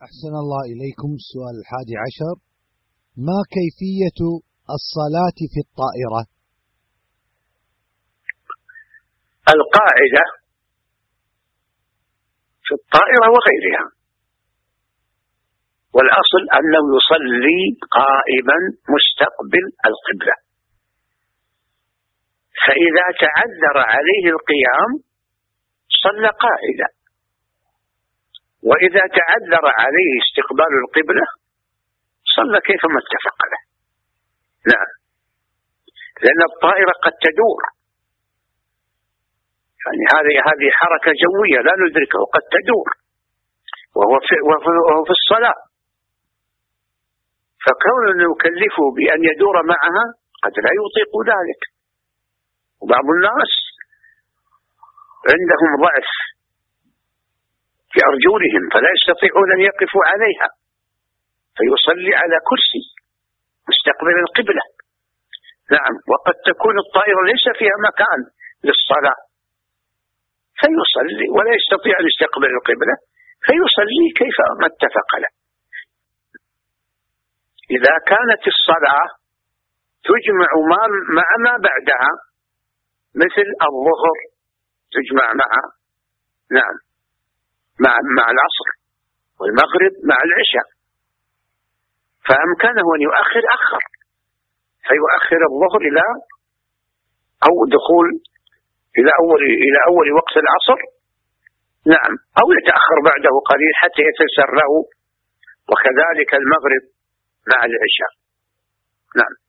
أحسن الله إليكم. السؤال 11: ما كيفية الصلاة في الطائرة؟ القاعدة في الطائرة وغيرها، والأصل أنه يصلي قائما مستقبل القبلة، فإذا تعذر عليه القيام صلى قاعدا، وإذا تعذر عليه استقبال القبلة صلى كيفما اتفق له. نعم، لأن الطائرة قد تدور، يعني هذه حركة جوية لا ندركه، قد تدور وهو في الصلاة، فكون نكلفه بأن يدور معها قد لا يطيق ذلك. وبعض الناس عندهم ضعف في أرجلهم فلا يستطيعون أن يقفوا عليها، فيصلي على كرسي مستقبل القبلة. نعم، وقد تكون الطائرة ليس فيها مكان للصلاة فيصلي ولا يستطيع أن يستقبل القبلة فيصلي كيف ما اتفق له. إذا كانت الصلاة تجمع مع ما بعدها مثل الظهر تجمع نعم مع العصر، والمغرب مع العشاء، فأمكنه أن يؤخر أخر، فيؤخر الظهر أو دخول إلى أول وقت العصر، نعم، أو يتأخر بعده قليل حتى يتيسر له، وكذلك المغرب مع العشاء. نعم.